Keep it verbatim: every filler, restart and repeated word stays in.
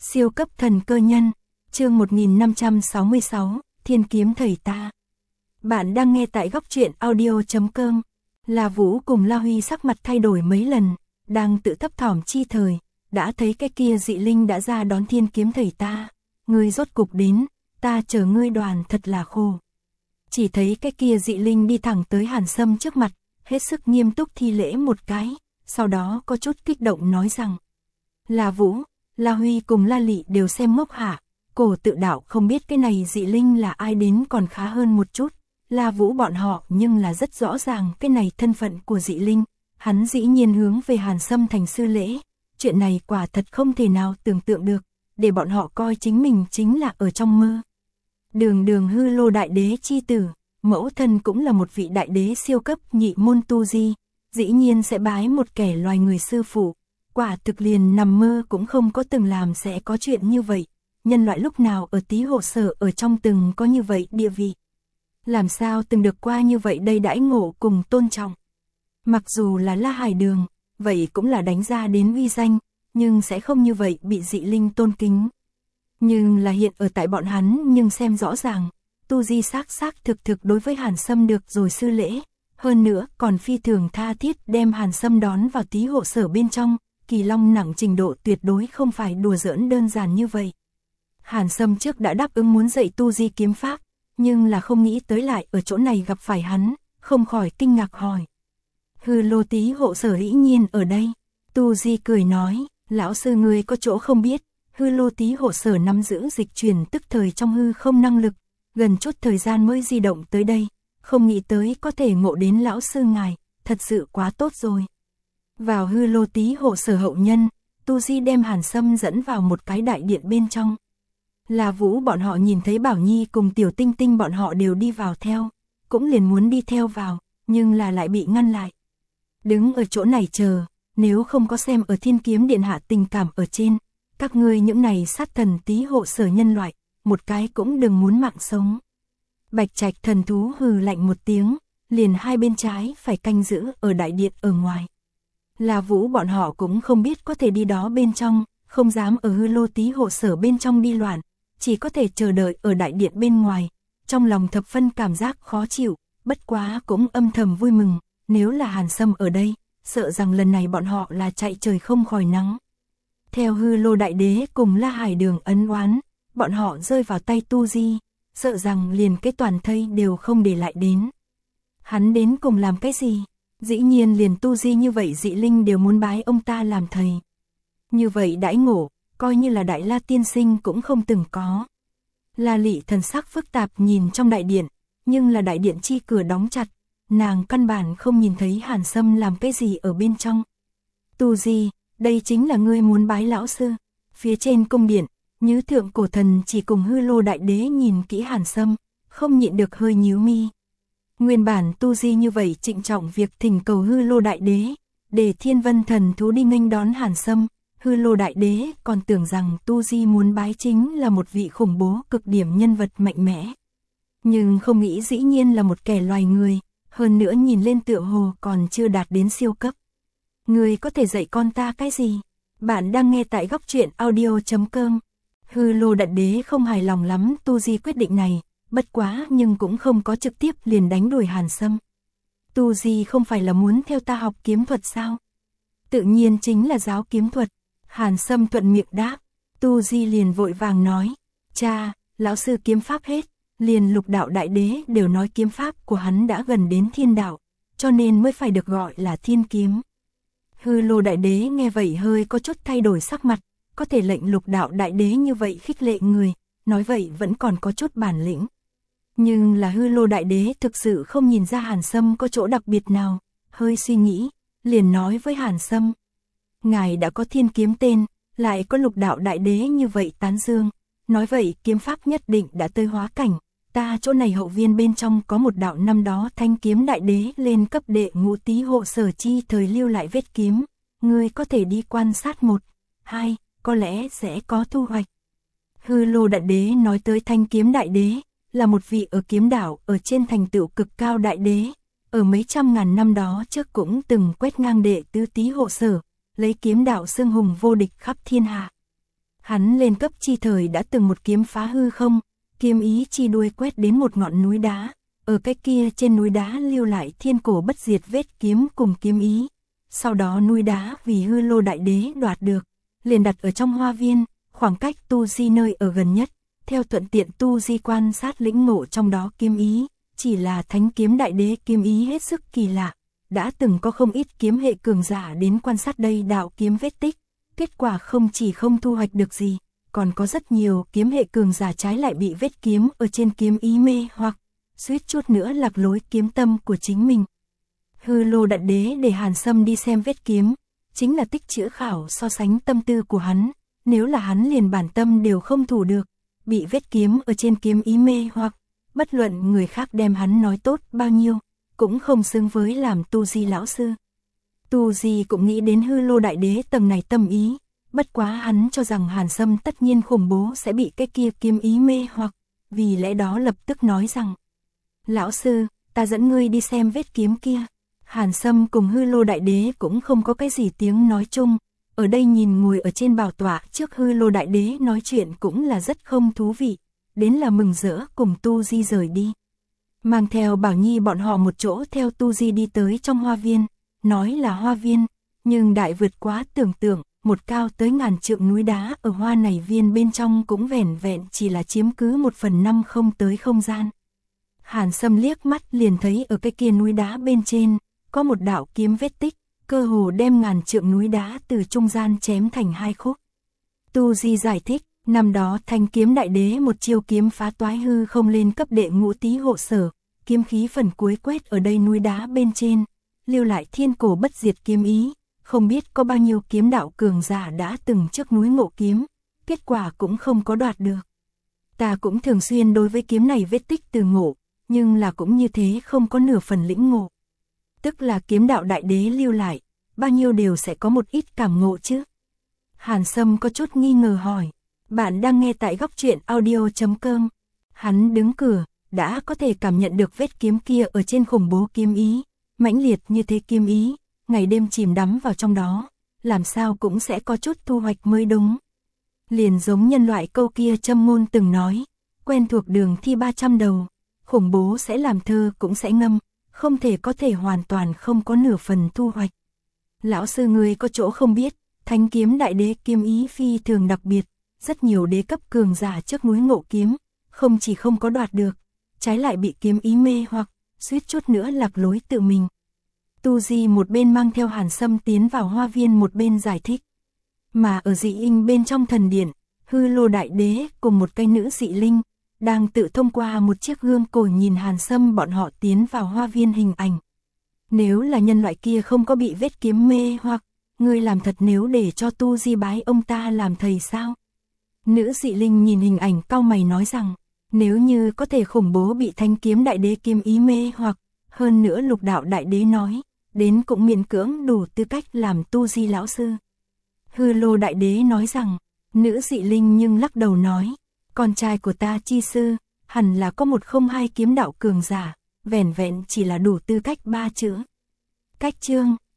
Siêu cấp thần cơ nhân, chương một nghìn năm trăm sáu mươi sáu, Thiên kiếm thầy ta. Bạn đang nghe tại góc truyện audio chấm com. La Vũ cùng La Huy sắc mặt thay đổi mấy lần, đang tự thấp thỏm chi thời, đã thấy cái kia dị linh đã ra đón thiên kiếm thầy ta. Ngươi rốt cục đến, ta chờ ngươi đoàn thật là khổ. Chỉ thấy cái kia dị linh đi thẳng tới Hàn Sâm trước mặt, hết sức nghiêm túc thi lễ một cái, sau đó có chút kích động nói rằng: La Vũ, La Huy cùng La Lị đều xem ngốc hả, cổ tự đạo không biết cái này dị linh là ai đến còn khá hơn một chút. La Vũ bọn họ nhưng là rất rõ ràng cái này thân phận của dị linh, hắn dĩ nhiên hướng về Hàn Sâm thành sư lễ, chuyện này quả thật không thể nào tưởng tượng được, để bọn họ coi chính mình chính là ở trong mơ. Đường đường hư lô đại đế chi tử, mẫu thân cũng là một vị đại đế siêu cấp nhị môn tu di, dĩ nhiên sẽ bái một kẻ loài người sư phụ, quả thực liền nằm mơ cũng không có từng làm sẽ có chuyện như vậy, nhân loại lúc nào ở tí hộ sở ở trong từng có như vậy địa vị. Làm sao từng được qua như vậy đây đãi ngộ cùng tôn trọng. Mặc dù là La Hải Đường, vậy cũng là đánh ra đến uy danh, nhưng sẽ không như vậy bị dị linh tôn kính. Nhưng là hiện ở tại bọn hắn nhưng xem rõ ràng, tu di xác xác thực thực đối với Hàn Sâm được rồi sư lễ, hơn nữa còn phi thường tha thiết đem Hàn Sâm đón vào tí hộ sở bên trong, kỳ long nặng trình độ tuyệt đối không phải đùa giỡn đơn giản như vậy. Hàn Sâm trước đã đáp ứng muốn dạy tu di kiếm pháp, nhưng là không nghĩ tới lại ở chỗ này gặp phải hắn, không khỏi kinh ngạc hỏi: Hư lô tí hộ sở dĩ nhiên ở đây. Tu di cười nói: lão sư ngươi có chỗ không biết, hư lô tí hộ sở nắm giữ dịch chuyển tức thời trong hư không năng lực, gần chút thời gian mới di động tới đây, không nghĩ tới có thể ngộ đến lão sư ngài, thật sự quá tốt rồi. Vào hư lô tí hộ sở hậu nhân, Tu Di đem Hàn Sâm dẫn vào một cái đại điện bên trong. La Vũ bọn họ nhìn thấy Bảo Nhi cùng Tiểu Tinh Tinh bọn họ đều đi vào theo, cũng liền muốn đi theo vào, nhưng là lại bị ngăn lại. Đứng ở chỗ này chờ, nếu không có xem ở Thiên Kiếm Điện hạ tình cảm ở trên, các ngươi những này sát thần tí hộ sở nhân loại, một cái cũng đừng muốn mạng sống. Bạch Trạch thần thú hừ lạnh một tiếng, liền hai bên trái phải canh giữ ở đại điện ở ngoài. La Vũ bọn họ cũng không biết có thể đi đó bên trong, không dám ở hư lô tí hộ sở bên trong đi loạn, chỉ có thể chờ đợi ở đại điện bên ngoài, trong lòng thập phân cảm giác khó chịu, bất quá cũng âm thầm vui mừng, nếu là Hàn Sâm ở đây, sợ rằng lần này bọn họ là chạy trời không khỏi nắng. Theo hư lô đại đế cùng La Hải Đường ấn oán, bọn họ rơi vào tay Tu Di, sợ rằng liền cái toàn thây đều không để lại đến. Hắn đến cùng làm cái gì? Dĩ nhiên liền Tu Di như vậy dị linh đều muốn bái ông ta làm thầy. Như vậy đãi ngộ, coi như là Đại La tiên sinh cũng không từng có. La Lị thần sắc phức tạp nhìn trong đại điện, nhưng là đại điện chi cửa đóng chặt, nàng căn bản không nhìn thấy Hàn Sâm làm cái gì ở bên trong. Tu Di, đây chính là ngươi muốn bái lão sư. Phía trên cung điện, Nhứ thượng cổ thần chỉ cùng hư lô đại đế nhìn kỹ Hàn Sâm, không nhịn được hơi nhíu mi. Nguyên bản Tu Di như vậy trịnh trọng việc thỉnh cầu hư lô đại đế, để Thiên Vân thần thú đi nghênh đón Hàn Sâm, hư lô đại đế còn tưởng rằng Tu Di muốn bái chính là một vị khủng bố cực điểm nhân vật mạnh mẽ. Nhưng không nghĩ dĩ nhiên là một kẻ loài người, hơn nữa nhìn lên tựa hồ còn chưa đạt đến siêu cấp. Người có thể dạy con ta cái gì? Bạn đang nghe tại góc truyện audio chấm com. Hư lô đại đế không hài lòng lắm Tu Di quyết định này, bất quá nhưng cũng không có trực tiếp liền đánh đuổi Hàn Sâm. Tu Di không phải là muốn theo ta học kiếm thuật sao? Tự nhiên chính là giáo kiếm thuật. Hàn Sâm thuận miệng đáp. Tu Di liền vội vàng nói: cha, lão sư kiếm pháp hết, liền lục đạo đại đế đều nói kiếm pháp của hắn đã gần đến thiên đạo, cho nên mới phải được gọi là thiên kiếm. Hư lô đại đế nghe vậy hơi có chút thay đổi sắc mặt, có thể lệnh lục đạo đại đế như vậy khích lệ người, nói vậy vẫn còn có chút bản lĩnh. Nhưng là hư lô đại đế thực sự không nhìn ra Hàn Sâm có chỗ đặc biệt nào, hơi suy nghĩ, liền nói với Hàn Sâm: ngài đã có thiên kiếm tên, lại có lục đạo đại đế như vậy tán dương, nói vậy kiếm pháp nhất định đã tới hóa cảnh, ta chỗ này hậu viên bên trong có một đạo năm đó thanh kiếm đại đế lên cấp đệ ngũ tí hộ sở chi thời lưu lại vết kiếm, ngươi có thể đi quan sát một, hai, có lẽ sẽ có thu hoạch. Hư lô đại đế nói tới thanh kiếm đại đế, là một vị ở kiếm đảo ở trên thành tựu cực cao đại đế, ở mấy trăm ngàn năm đó trước cũng từng quét ngang đệ tứ tí hộ sở, lấy kiếm đạo xưng hùng vô địch khắp thiên hạ. Hắn lên cấp chi thời đã từng một kiếm phá hư không, kiếm ý chi đuôi quét đến một ngọn núi đá, ở cái kia trên núi đá lưu lại thiên cổ bất diệt vết kiếm cùng kiếm ý. Sau đó núi đá vì Hư Lô Đại Đế đoạt được, liền đặt ở trong hoa viên, khoảng cách tu di nơi ở gần nhất, theo thuận tiện tu di quan sát lĩnh ngộ trong đó kiếm ý, chỉ là Thánh Kiếm Đại Đế kiếm ý hết sức kỳ lạ, đã từng có không ít kiếm hệ cường giả đến quan sát đây đạo kiếm vết tích, kết quả không chỉ không thu hoạch được gì, còn có rất nhiều kiếm hệ cường giả trái lại bị vết kiếm ở trên kiếm ý mê hoặc suýt chút nữa lạc lối kiếm tâm của chính mình. Hư Lô Đại Đế để Hàn Sâm đi xem vết kiếm, chính là tích chữa khảo so sánh tâm tư của hắn, nếu là hắn liền bản tâm đều không thủ được, bị vết kiếm ở trên kiếm ý mê hoặc, bất luận người khác đem hắn nói tốt bao nhiêu, cũng không xứng với làm tu di lão sư. Tu di cũng nghĩ đến Hư Lô Đại Đế tầng này tâm ý, bất quá hắn cho rằng Hàn Sâm tất nhiên khủng bố sẽ bị cái kia kiếm ý mê hoặc, vì lẽ đó lập tức nói rằng: lão sư, ta dẫn ngươi đi xem vết kiếm kia. Hàn Sâm cùng Hư Lô Đại Đế cũng không có cái gì tiếng nói chung, ở đây nhìn ngồi ở trên bảo tọa trước Hư Lô Đại Đế nói chuyện cũng là rất không thú vị, đến là mừng rỡ cùng Tu Di rời đi. Mang theo Bảo Nhi bọn họ một chỗ theo Tu Di đi tới trong hoa viên, nói là hoa viên, nhưng đại vượt quá tưởng tượng, một cao tới ngàn trượng núi đá ở hoa này viên bên trong cũng vẻn vẹn chỉ là chiếm cứ một phần năm không tới không gian. Hàn Sâm liếc mắt liền thấy ở cái kia núi đá bên trên, có một đạo kiếm vết tích, cơ hồ đem ngàn trượng núi đá từ trung gian chém thành hai khúc. Tu Di giải thích, năm đó Thanh Kiếm Đại Đế một chiêu kiếm phá toái hư không lên cấp đệ ngũ tý hộ sở, kiếm khí phần cuối quét ở đây núi đá bên trên, lưu lại thiên cổ bất diệt kiếm ý, không biết có bao nhiêu kiếm đạo cường giả đã từng trước núi ngộ kiếm, kết quả cũng không có đoạt được. Ta cũng thường xuyên đối với kiếm này vết tích từ ngộ, nhưng là cũng như thế không có nửa phần lĩnh ngộ. Tức là kiếm đạo đại đế lưu lại, bao nhiêu đều sẽ có một ít cảm ngộ chứ. Hàn Sâm có chút nghi ngờ hỏi, bạn đang nghe tại góc truyện audio chấm com. Hắn đứng cửa, đã có thể cảm nhận được vết kiếm kia ở trên khủng bố kiếm ý, mãnh liệt như thế kiếm ý, ngày đêm chìm đắm vào trong đó, làm sao cũng sẽ có chút thu hoạch mới đúng. Liền giống nhân loại câu kia châm ngôn từng nói, quen thuộc đường thi ba trăm đầu, khủng bố sẽ làm thơ cũng sẽ ngâm, không thể có thể hoàn toàn không có nửa phần thu hoạch. Lão sư người có chỗ không biết, Thánh Kiếm Đại Đế kiếm ý phi thường đặc biệt, rất nhiều đế cấp cường giả trước núi ngộ kiếm, không chỉ không có đoạt được, trái lại bị kiếm ý mê hoặc, suýt chút nữa lạc lối tự mình. Tu Di một bên mang theo Hàn Sâm tiến vào hoa viên một bên giải thích. Mà ở dị inh bên trong thần điện, Hư Lô Đại Đế cùng một cây nữ dị linh, đang tự thông qua một chiếc gương cổ nhìn Hàn Sâm bọn họ tiến vào hoa viên hình ảnh. Nếu là nhân loại kia không có bị vết kiếm mê hoặc, ngươi làm thật nếu để cho Tu Di bái ông ta làm thầy sao? Nữ dị linh nhìn hình ảnh cau mày nói rằng, nếu như có thể khủng bố bị Thanh Kiếm Đại Đế kiếm ý mê hoặc, hơn nữa Lục Đạo Đại Đế nói, đến cũng miễn cưỡng đủ tư cách làm Tu Di lão sư. Hư Lô Đại Đế nói rằng, nữ dị linh nhưng lắc đầu nói, con trai của ta chi sư, hẳn là có một không hai kiếm đạo cường giả, vẻn vẹn chỉ là đủ tư cách ba chữ. Cách chương,